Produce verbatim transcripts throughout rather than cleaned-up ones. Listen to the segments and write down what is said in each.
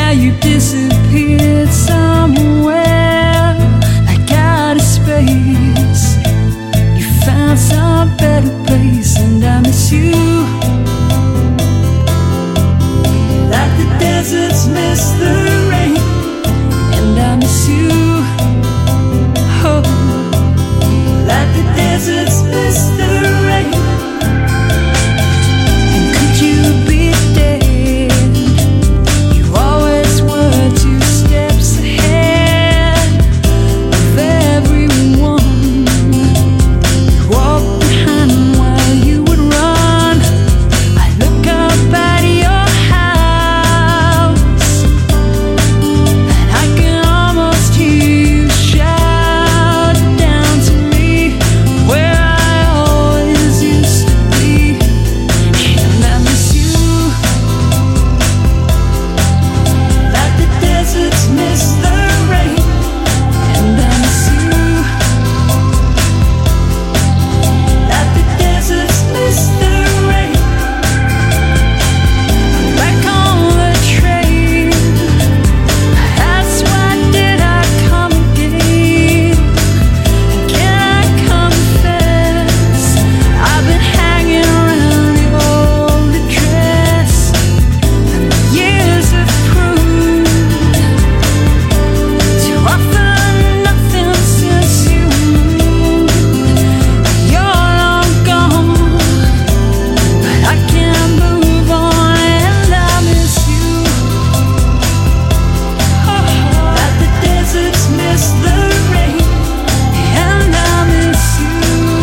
now you disappeared somewhere like out of space. You found some better place, and I miss you like the deserts miss the rain. And I miss you, oh, like the deserts miss the rain. And could you be dead? You always were two steps ahead of everyone. You walked behind while you would run. I look up at your house, and I can almost hear you shout down to me where I always used to be. And I miss you like the deserts miss the rain. And I miss you like the deserts miss the rain. I'm back on the train. That's why did I come again? And can I confess, I've been hanging around your old address, and the years have proved to offer nothing since you moved. You're long gone, but I can't move on, and I miss you. Like the deserts miss the rain, and I miss you.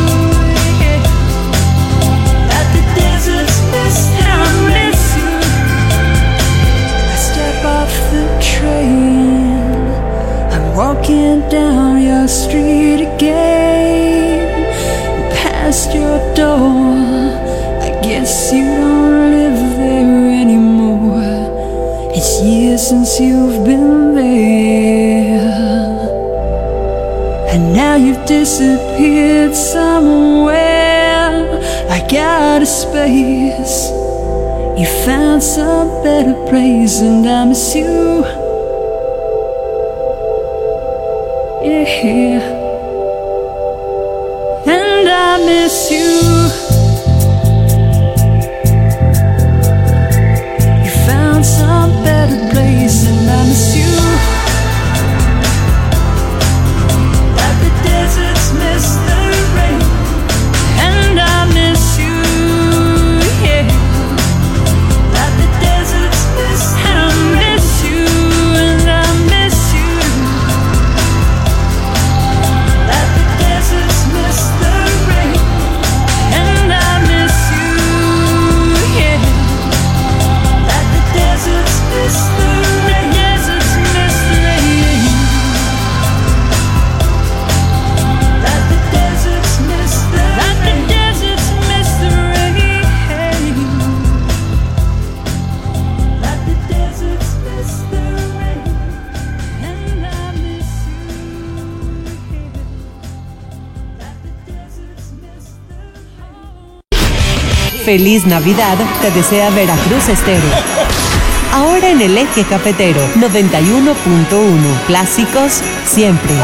Like the deserts miss the rain. I step off the train, I'm walking down your street again, past your door. I guess you don't live there anymore. It's years since you've been there, and now you've disappeared somewhere like out of space. You found some better place, and I miss you. Yeah, and I miss you. You found some better place, and I miss you. Like the deserts miss the rain, and I miss you. Yeah, like the deserts miss the rain. I miss you, and I miss you. Like the deserts miss the rain, and I miss you. Yeah, like the deserts miss the rain. Deserts miss the rain. Like the deserts miss the rain. Like the deserts miss the rain. Like the deserts miss the rain, and I miss you. Like the deserts miss the rain. Feliz Navidad, te desea Veracruz Estéreo. Ahora en el eje cafetero, noventa y uno punto uno. Clásicos siempre.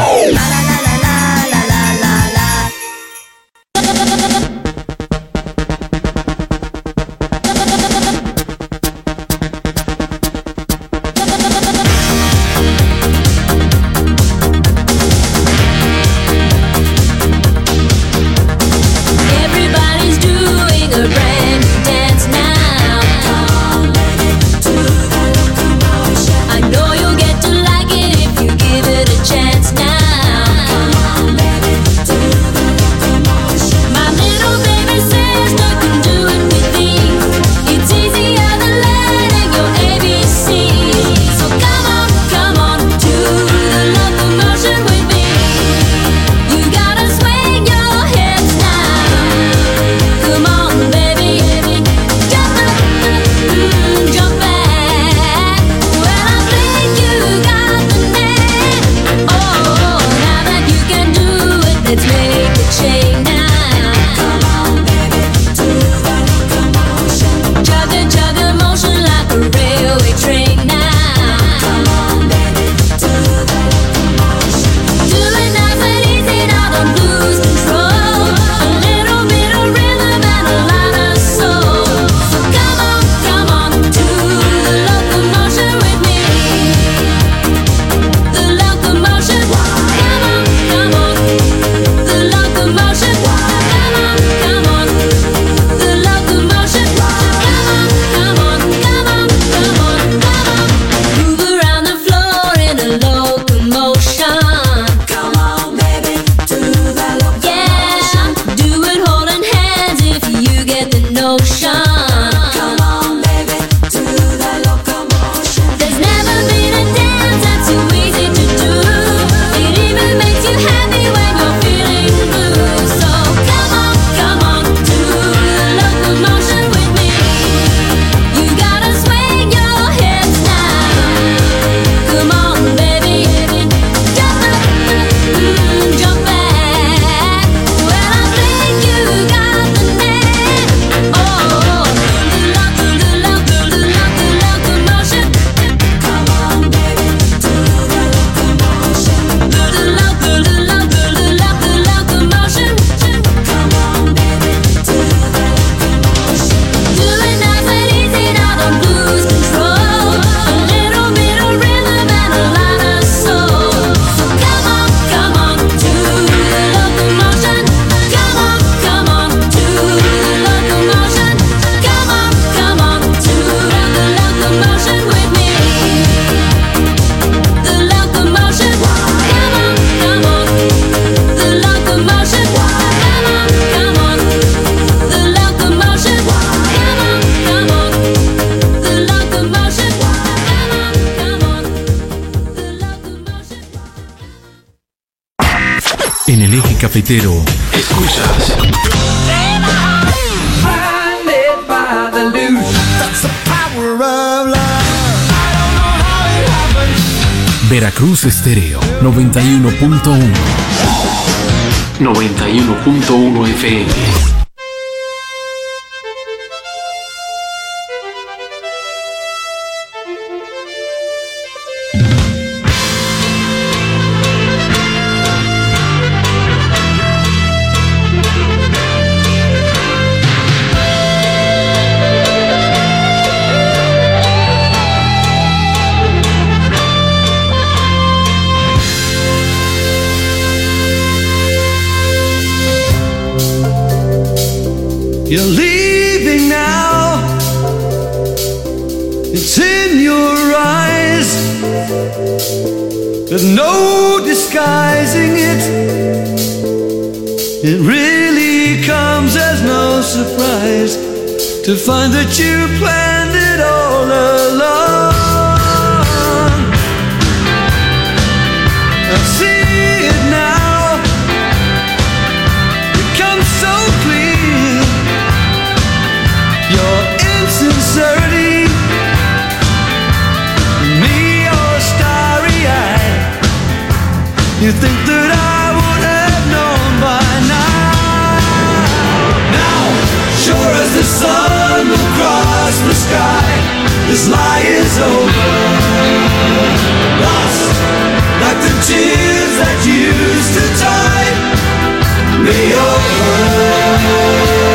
Everybody's doing a brand new dance now. I know you'll get to like it if you give it a chance now. En el eje cafetero, escuchas Veracruz Estéreo noventa y uno punto uno. noventa y uno punto uno F M. You're leaving now. It's in your eyes. There's no disguising it. It really comes as no surprise to find that you planned it all along. I see it now. It comes so clear. Your insincerity, me all starry-eyed. You think that I would have known by now. Now, sure as the sun will cross the sky, this lie is over. Lost, like the tears that used to tide me over.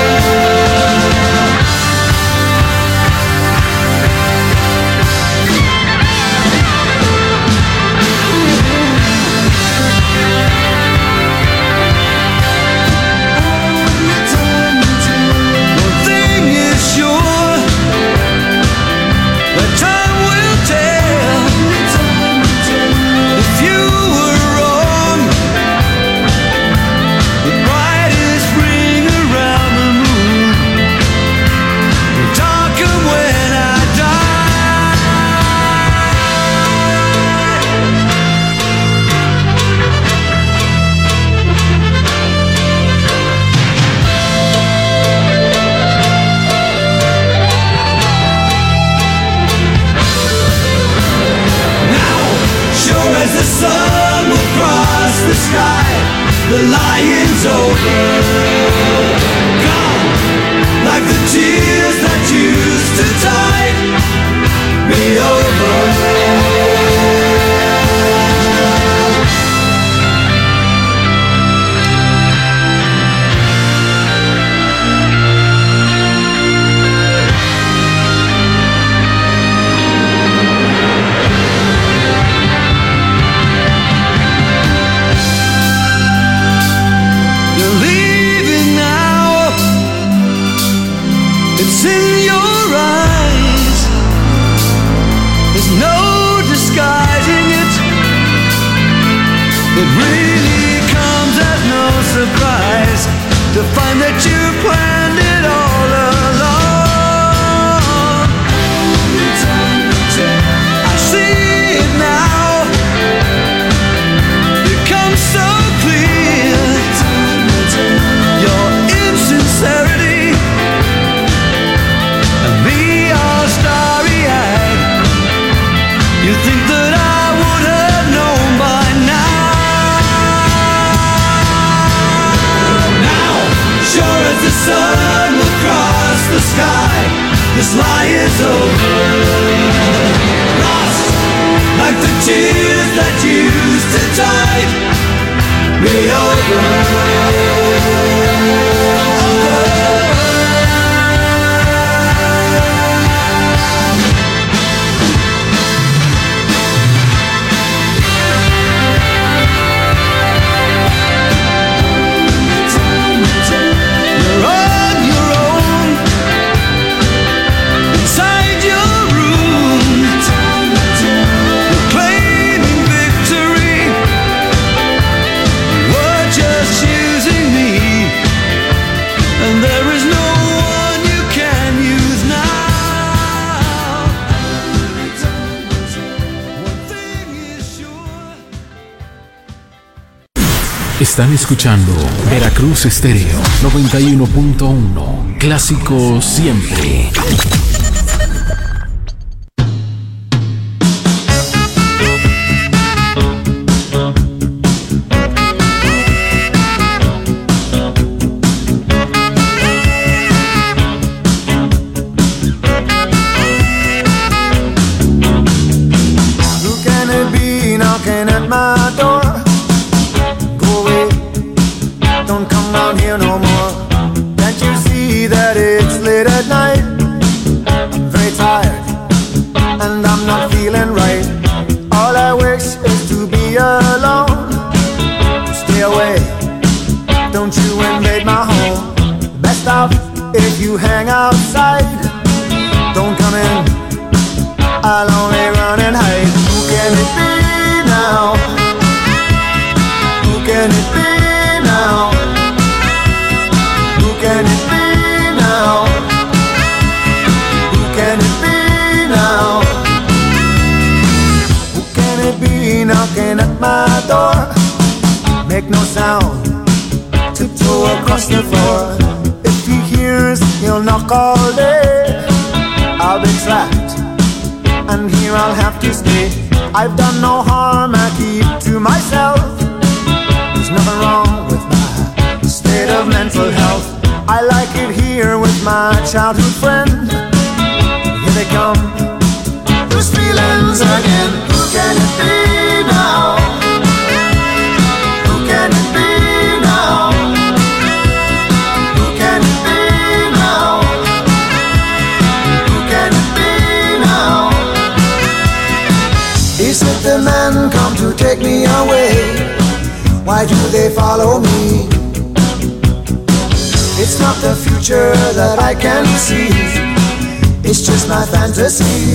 The lion's over, gone, like the tears that used to tide me over. It's in your eyes. There's no disguising it. It really comes as no surprise to find that you planned it all along. I see it now. It comes so clear. Your insincerity, me all starry-eyed. You think that I would have known by now. Now, sure as the sun will cross the sky, this lie is over. Lost, like the tears that used to tide me over. Claiming victory, we're just you. Están escuchando Veracruz Estéreo noventa y uno punto uno. Clásico siempre. I've done no harm, I keep to myself. There's nothing wrong with my state of mental health. I like it here with my childhood friend. Here they come, those feelings again. Who can it be now? Who can it be now? Who can it be now? Who can it be now? Is it the men come to take me away? Why do they follow me? It's not the future that I can see. It's just my fantasy.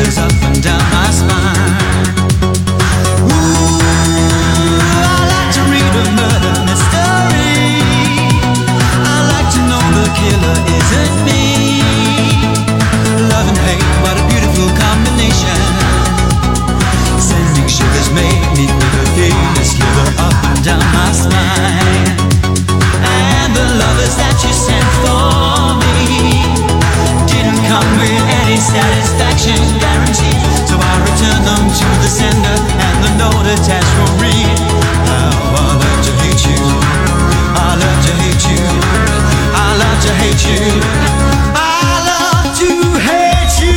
shivers up and down my spine. Ooh, I like to read a murder mystery. I like to know the killer isn't me. Love and hate, what a beautiful combination. Sending shivers make me feel a feeling sliver up and down my spine. And the lovers that you sent for me didn't come with any satisfaction guaranteed. So I returned them to the sender, and the note attached will read, how I love to hate you, I love to hate you, I love to hate you, I love to hate you.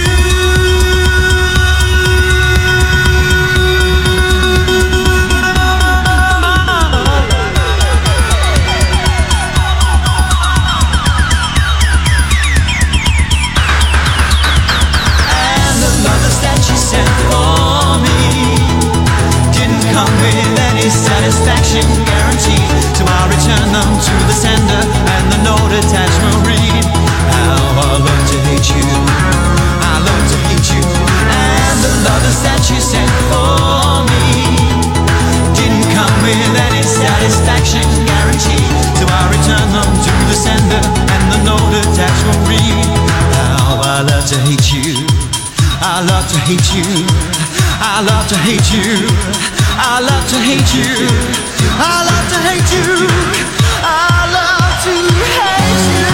Satisfaction guaranteed. So I return them to the sender, and the note attached will read, how I love to hate you, I love to hate you. And the lovers that you sent for me didn't come with any satisfaction guaranteed. So I return them to the sender, and the note attached will read, how I love to hate you, I love to hate you, I love to hate you, I love to hate you, I love to hate you, I love to hate you.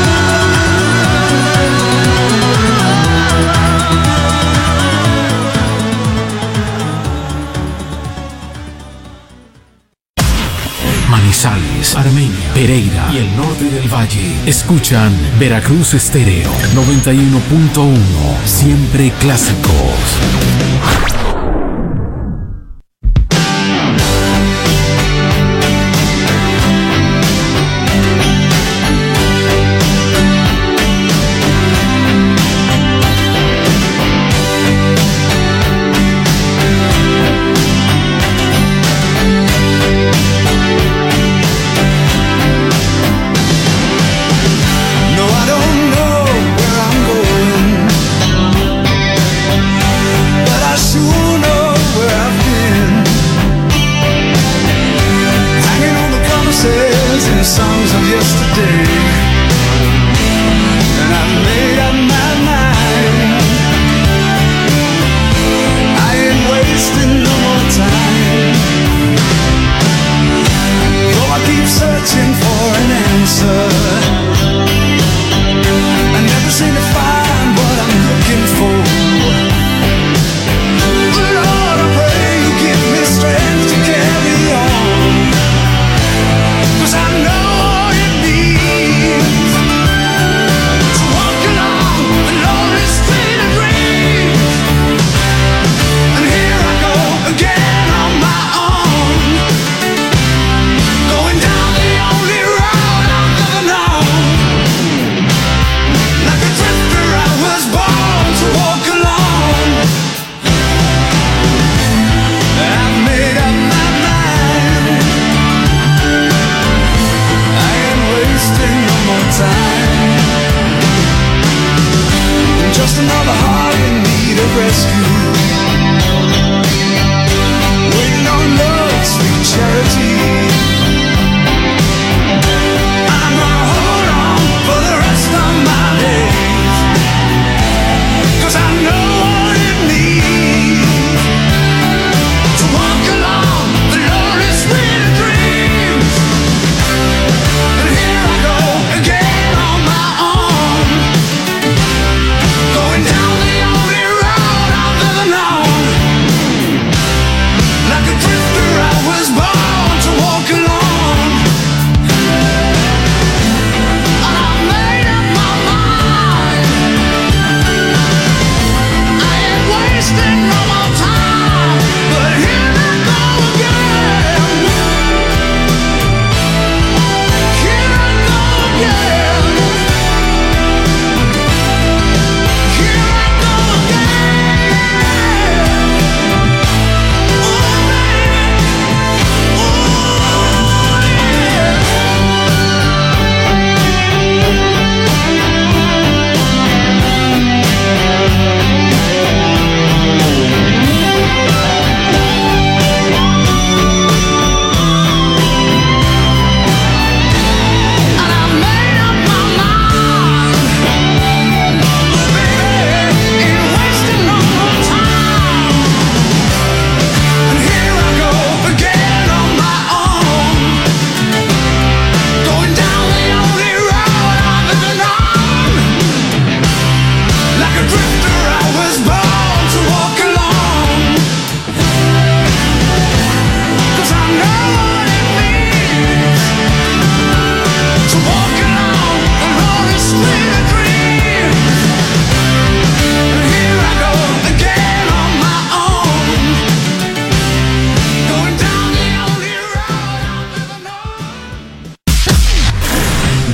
Manizales, Armenia, Pereira y el norte del valle escuchan Veracruz Estéreo noventa y uno punto uno, siempre clásicos. Going down the only road of the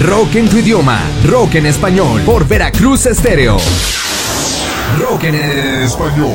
Rock en tu idioma, rock en español, por Veracruz Estéreo. Rock en español.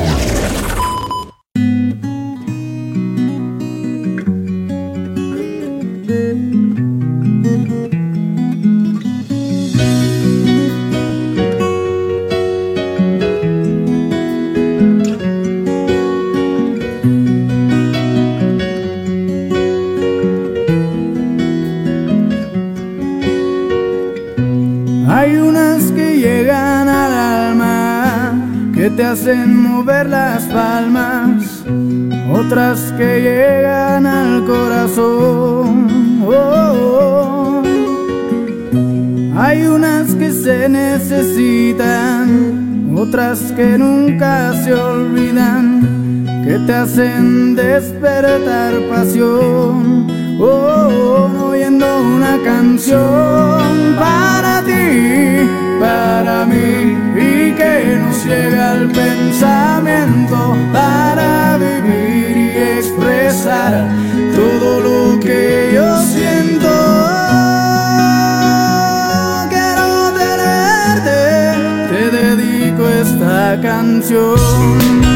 Hay unas que llegan al alma, que te hacen mover las palmas, otras que llegan al corazón. Oh, oh. Hay unas que se necesitan, otras que nunca se olvidan, que te hacen despertar pasión. Oh, oh, oyendo una canción para ti, para mí, y que nos llega al pensamiento para vivir y expresar todo lo que yo siento. Quiero tenerte, te dedico esta canción.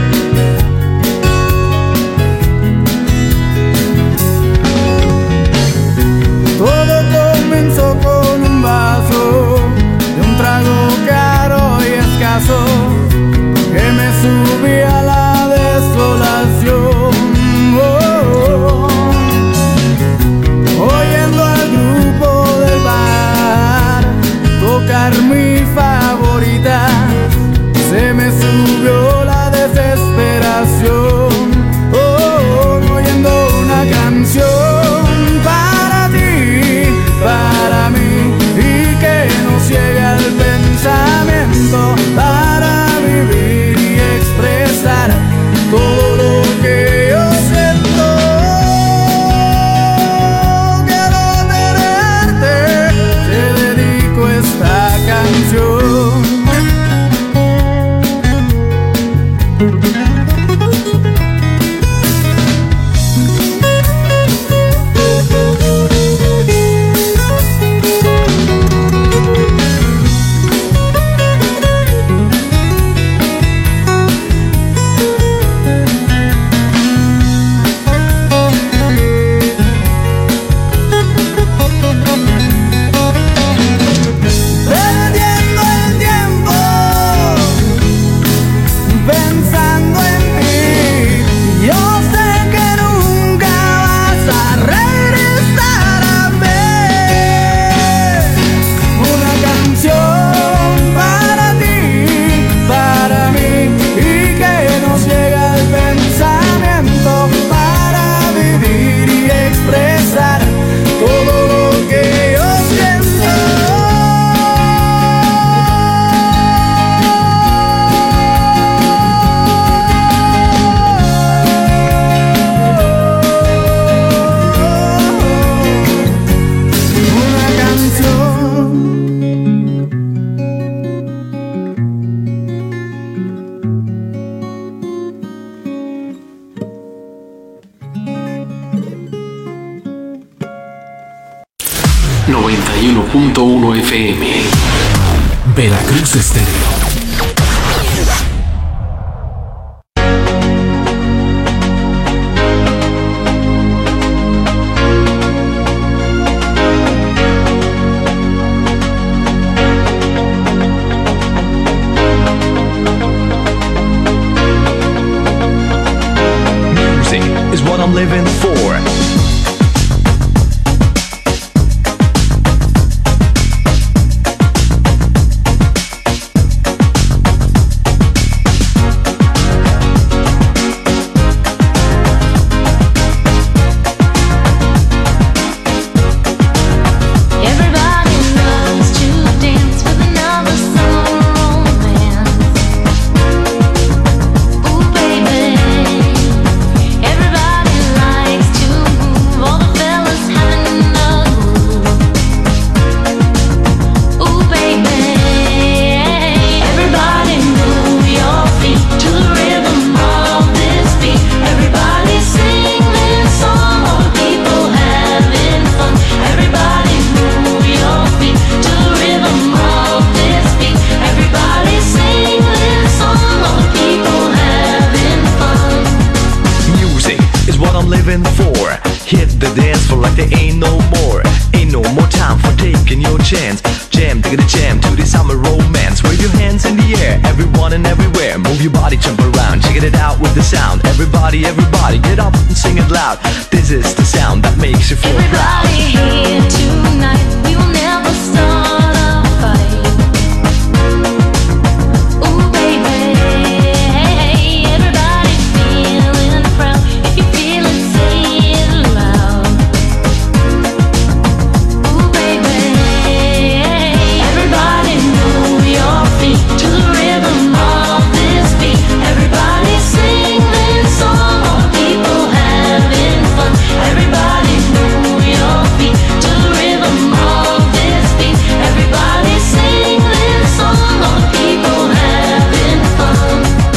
Todo comenzó con un vaso de un trago caro y escaso que me subía a la desolación. Oh, oh, oh. Oyendo al grupo del bar tocar mi favorita, se me subió la desesperación. Oh, oh, oyendo una canción para ti, para mí, y que nos llegue al pensamiento para vivir y expresar todo lo que yo siento. Quiero tenerte, te dedico esta canción. Perdiendo el tiempo, pensando en ti, yo sé que nunca vas a regresar a ver. Una canción para ti, para mí, y que nos llega al pensamiento para vivir y expresar todo lo que yo siento. Una canción. noventa y uno punto uno F M. Veracruz Estéreo. Music is what I'm living for. Everybody loves to dance with another summer romance. Ooh, baby. Everybody likes Hit the dance floor like there ain't no more. Ain't no more time for taking your chance. Jam, take a jam to the summer romance. Wave your hands in the air, everyone and everywhere. Move your body, jump around, check it out with the sound. Everybody, everybody, get up and sing it loud. This is the sound that makes you feel proud. Everybody here tonight, we will never start a fight. Ooh, baby, everybody feeling proud. If you feel it, say it loud. Ooh, baby, everybody move your feet to the rhythm of this beat. Everybody sing this song, all the people having fun. Everybody move your feet to the rhythm of this beat. Everybody sing this song, all the people having fun.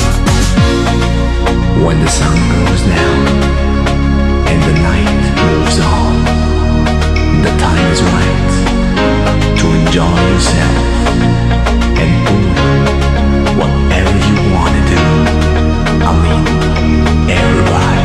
When the sun goes down and the night moves on, the time is right to enjoy yourself and do whatever you want to do. I mean, everybody.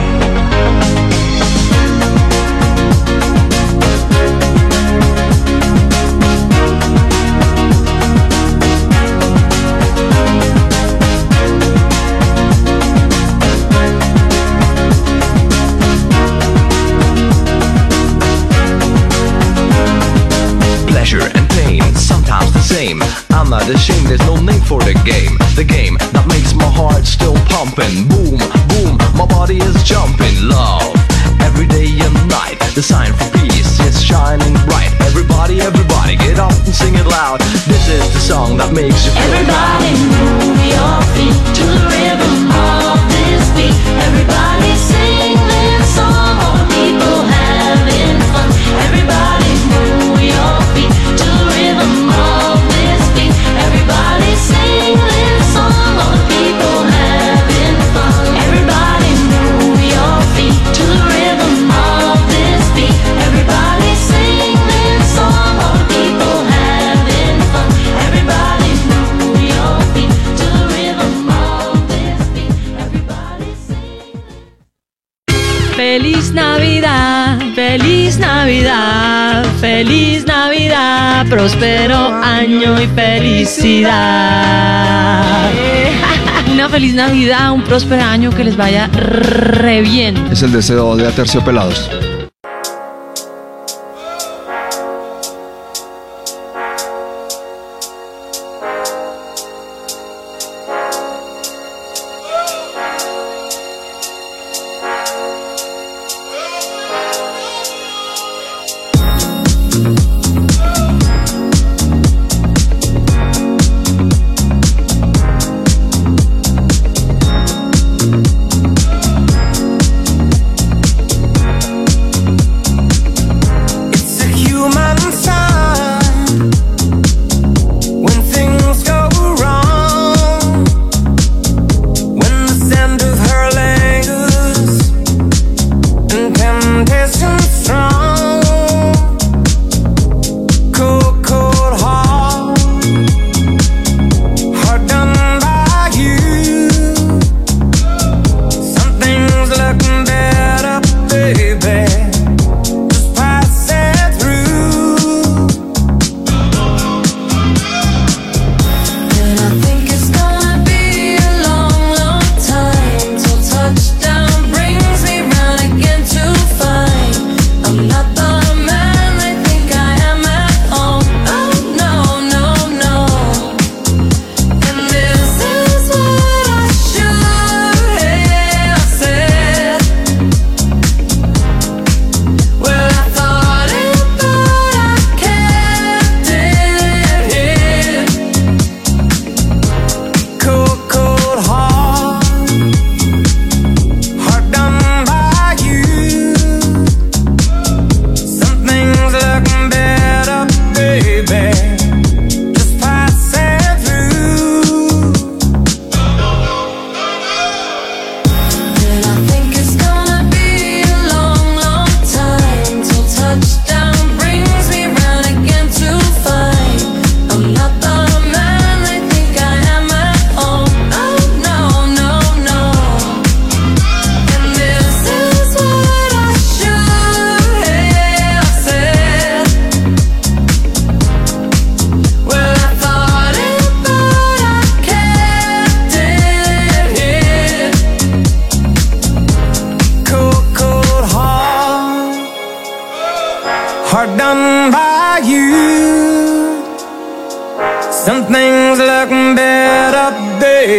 Pleasure and pain, sometimes the same. I'm not ashamed, there's no name for the game. The game that makes my heart still pumping. Boom, boom, my body is jumping. Love, every day and night. The sign for peace is shining bright. Everybody, everybody, get up and sing it loud. This is the song that makes you feel Everybody move your feet to the rhythm of this beat. Everybody sing this song, all the people having fun. Everybody move your feet to the rhythm of this beat. Everybody sing this song, all the people having fun. Everybody move your feet to the rhythm of this beat. Everybody sing this song, all the people having fun. Everybody move your feet to the rhythm of this beat. Everybody sing. Feliz Navidad, feliz Navidad, feliz Navidad, próspero año y felicidad. Una feliz Navidad, un próspero año, que les vaya re bien. Es el deseo de Aterciopelados.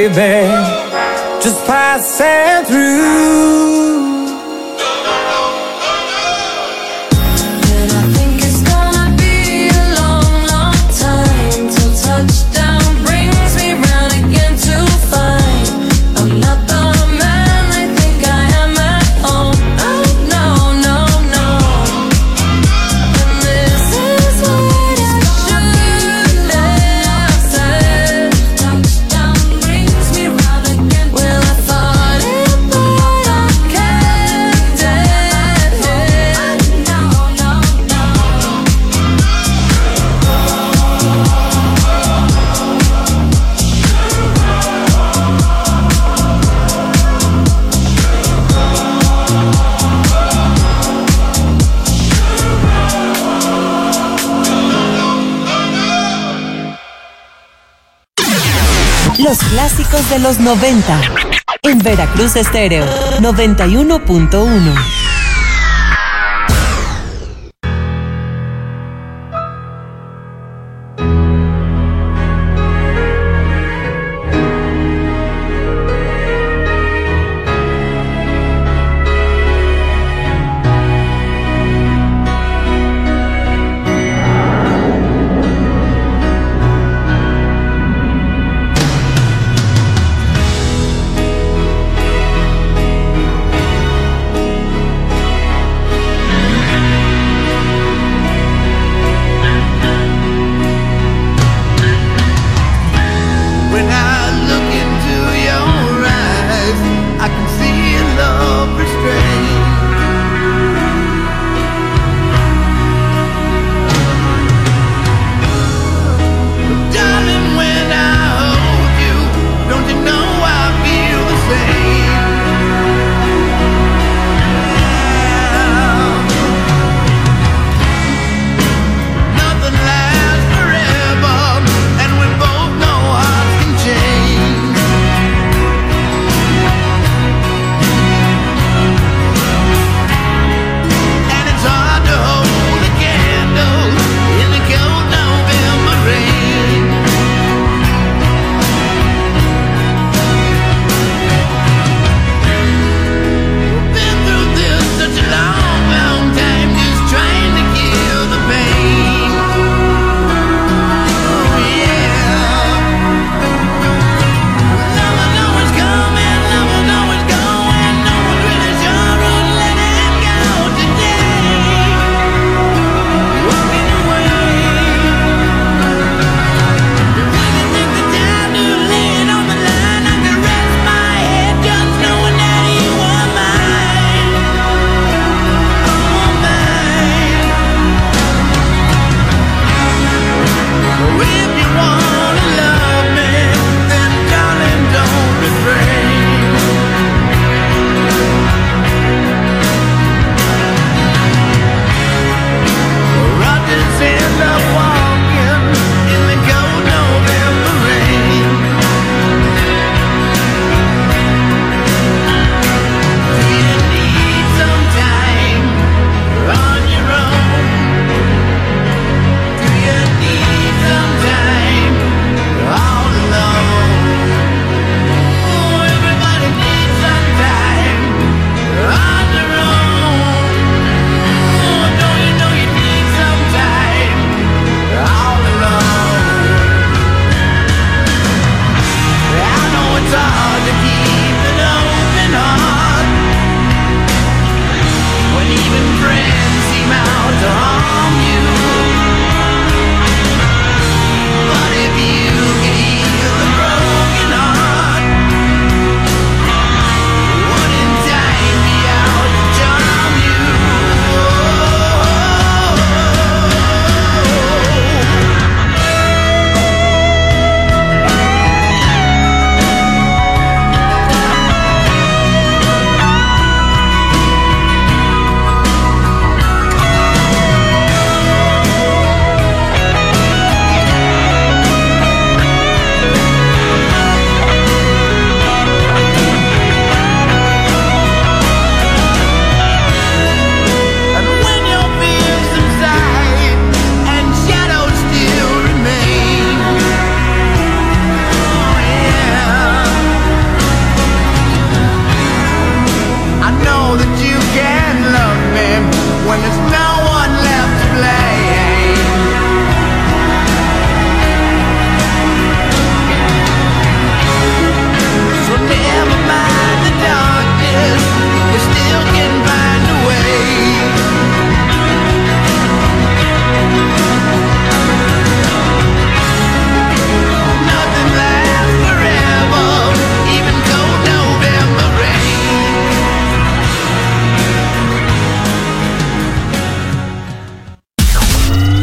baby, just passing through. And I think it's gonna be a long, long time till touchdown brings me round again to find I'm not the man they think I am at home. Oh no, no, no. And this is what I should have said. Touchdown brings me round again. Well, I thought it, but I kept it. No, no, no. Los clásicos de los noventa en Veracruz Estéreo noventa y uno punto uno.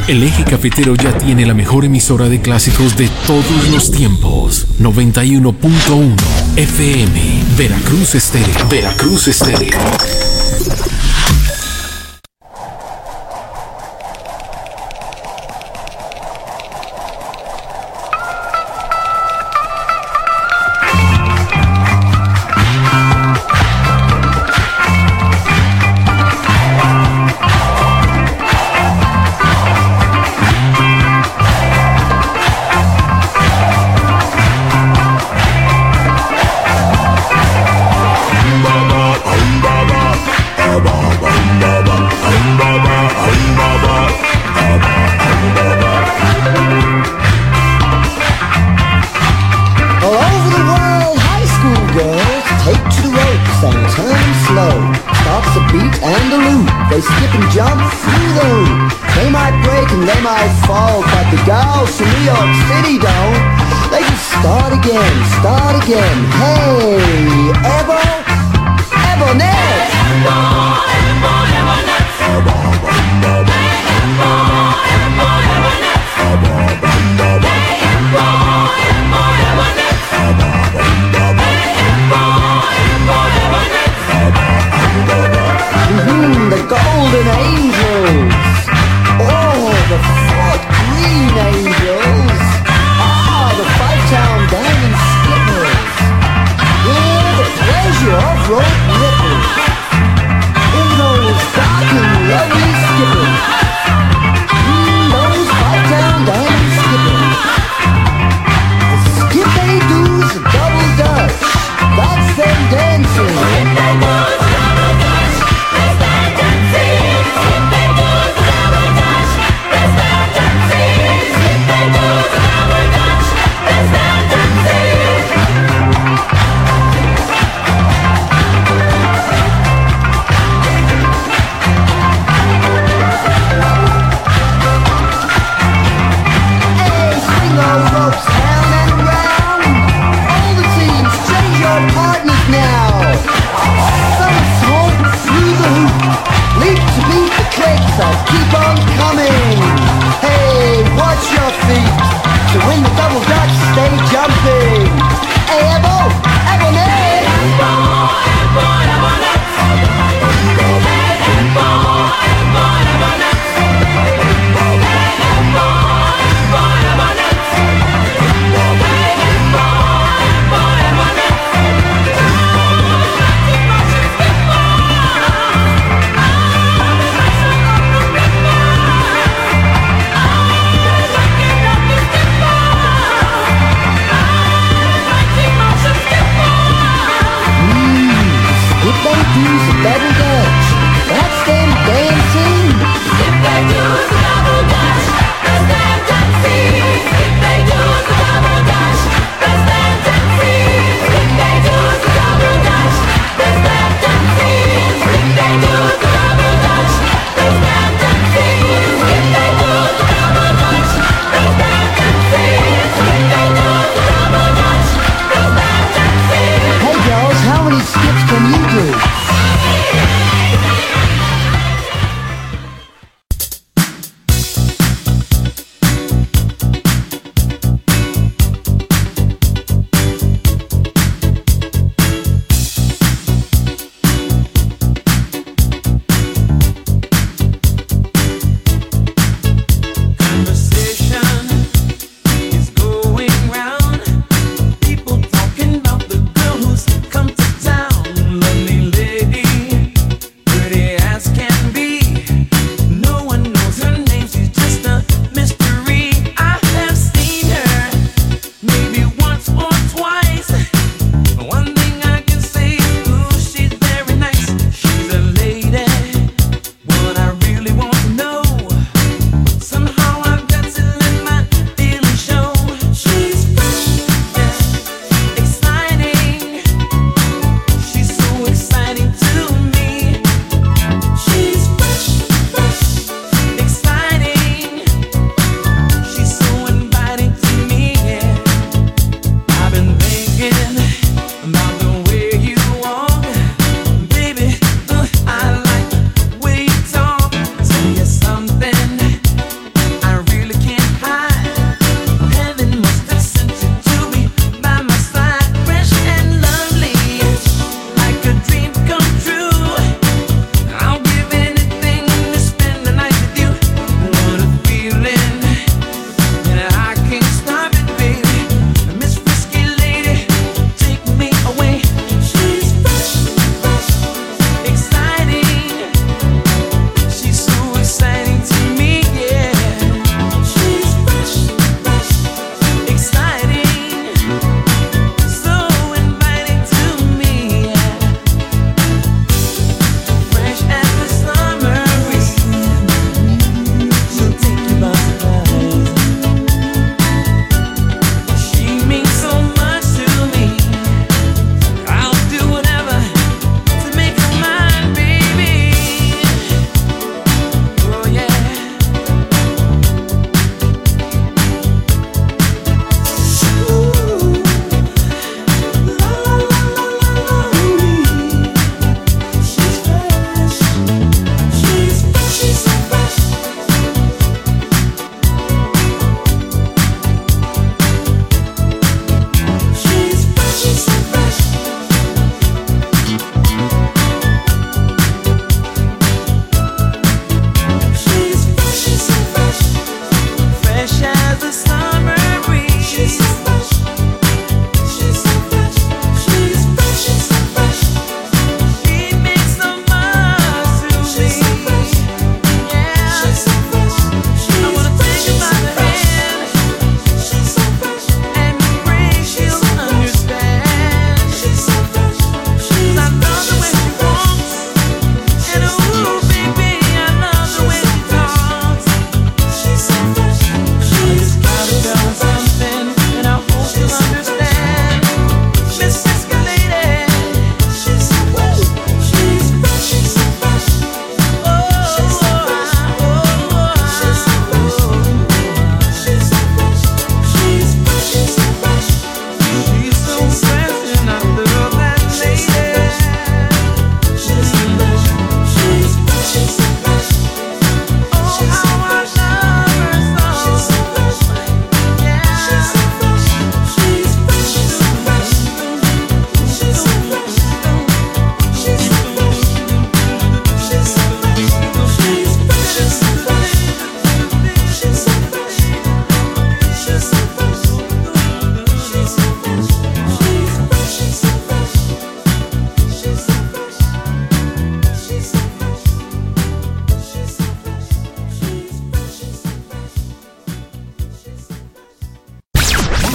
El Eje Cafetero ya tiene la mejor emisora de clásicos de todos los tiempos. noventa y uno punto uno F M. Veracruz Estéreo. Veracruz Estéreo.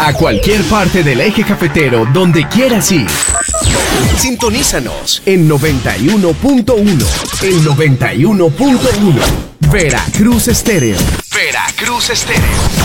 A cualquier parte del eje cafetero, donde quieras ir. Sintonízanos en noventa y uno punto uno. En noventa y uno punto uno. Veracruz Estéreo. Veracruz Estéreo.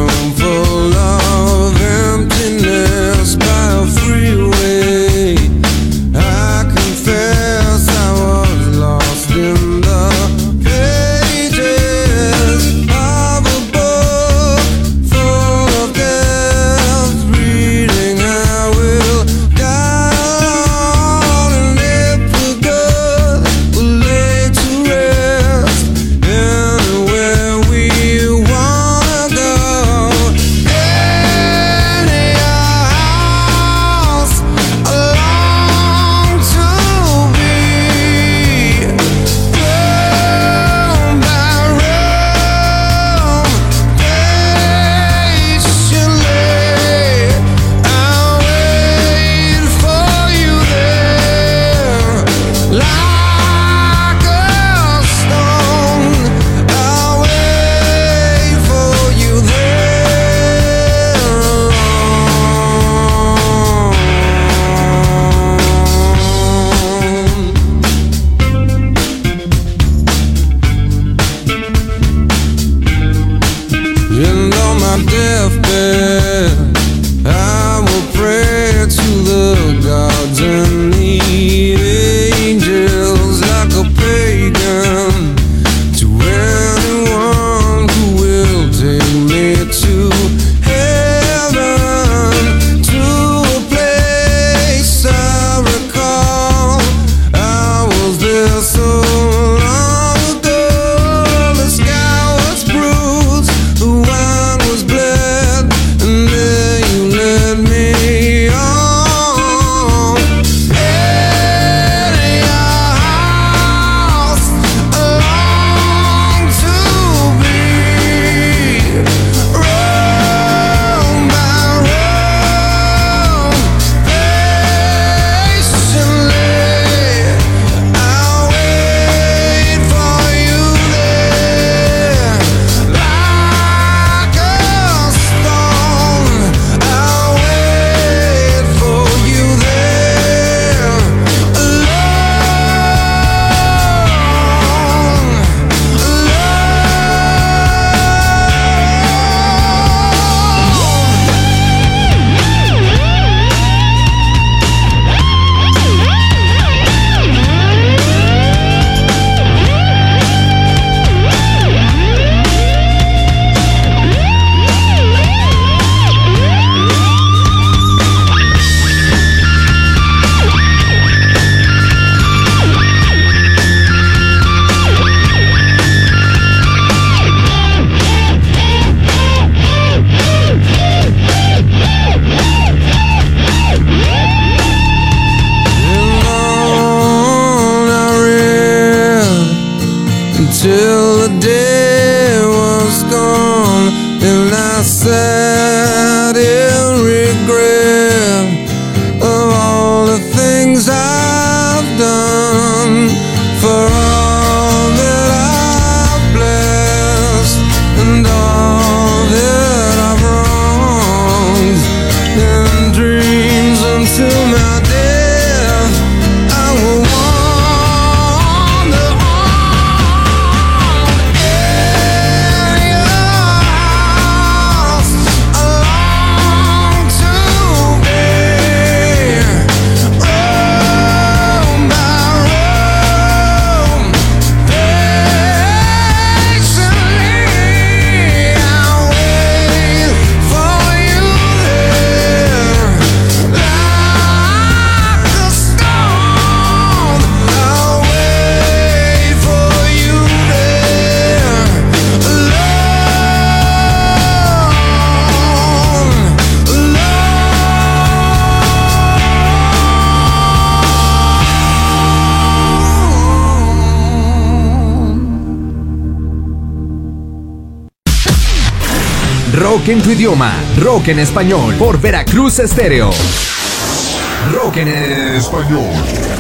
By a freeway Rock en tu idioma, rock en español, por Veracruz Estéreo. Rock en español.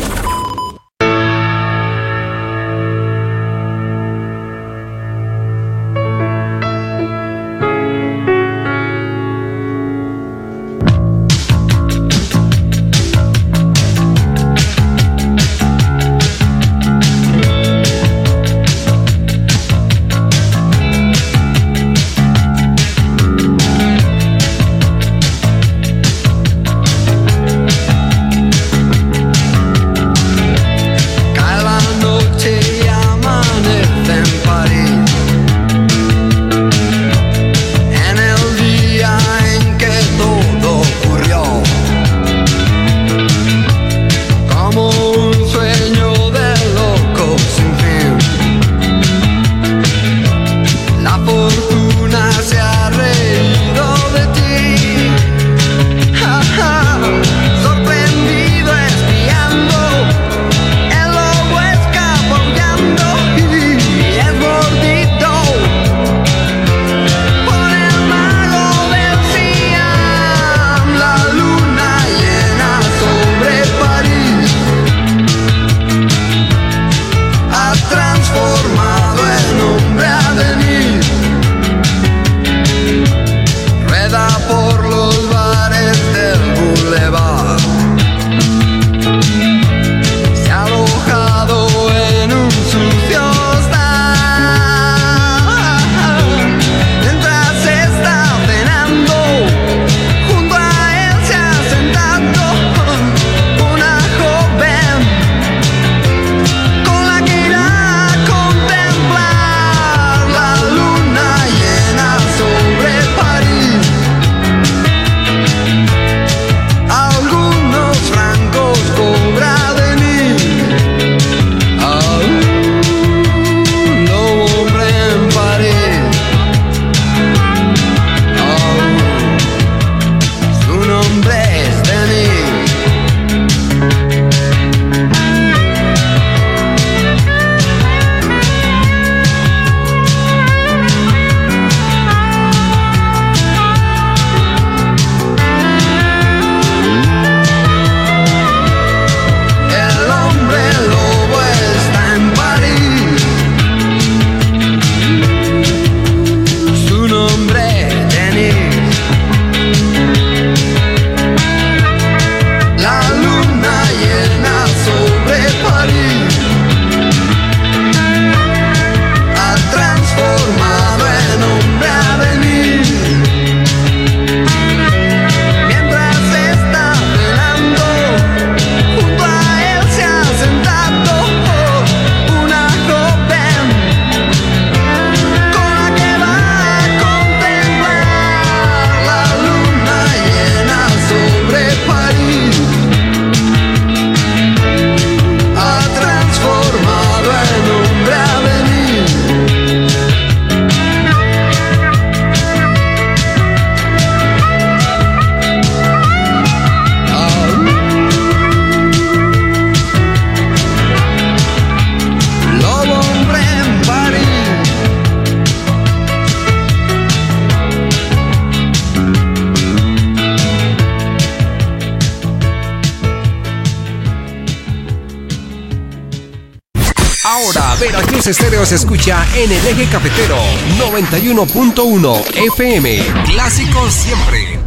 Veracruz Estéreo se escucha en el eje cafetero noventa y uno punto uno F M. Clásicos siempre.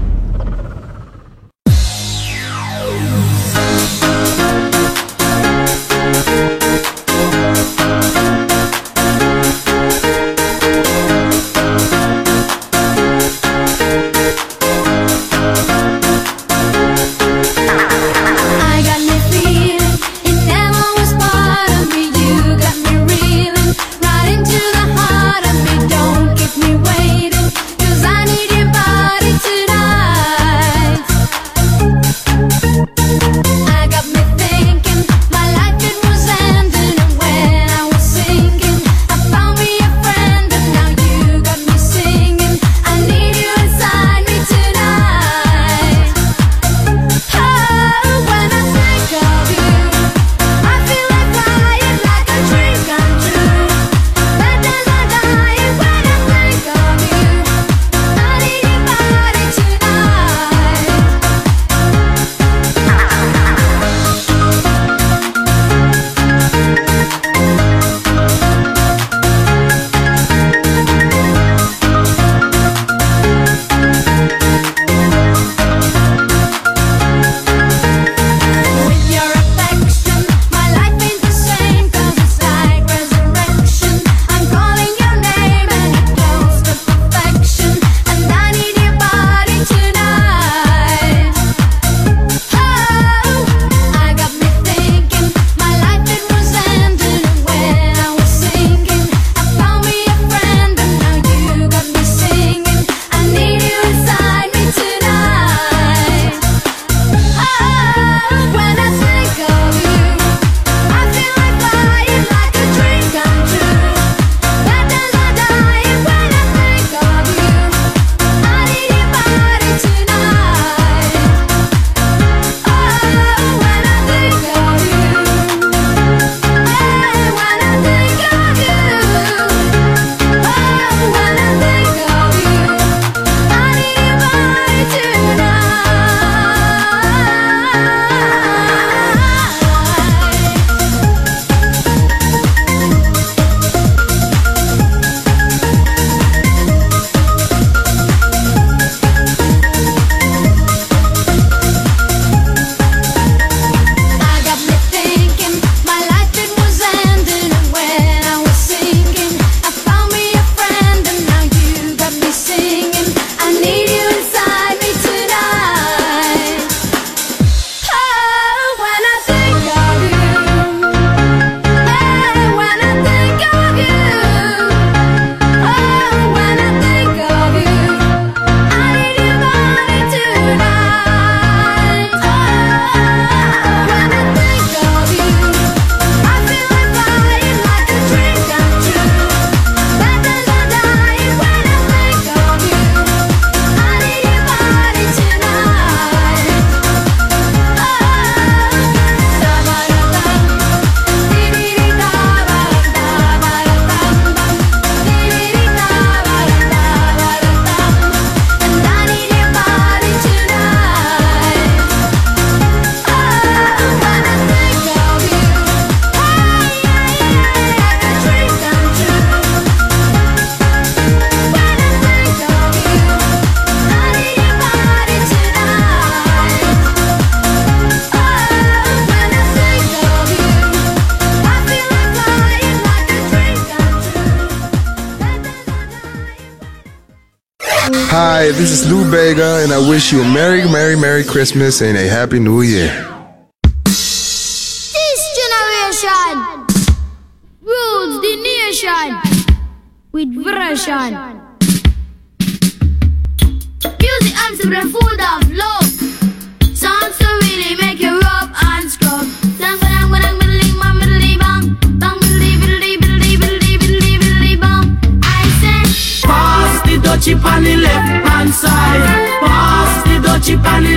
Tonight Hi, this is Lou Bega, and I wish you a Merry, Merry, Merry Christmas and a Happy New Year. This generation rules the nation with version. Music and the food of love. Songs to really make you rub and scrub. Bang bang bang bang bang bang bang bang bang bang bang. I said, pass the dutchie on the left hand side. Pass the dutchie on the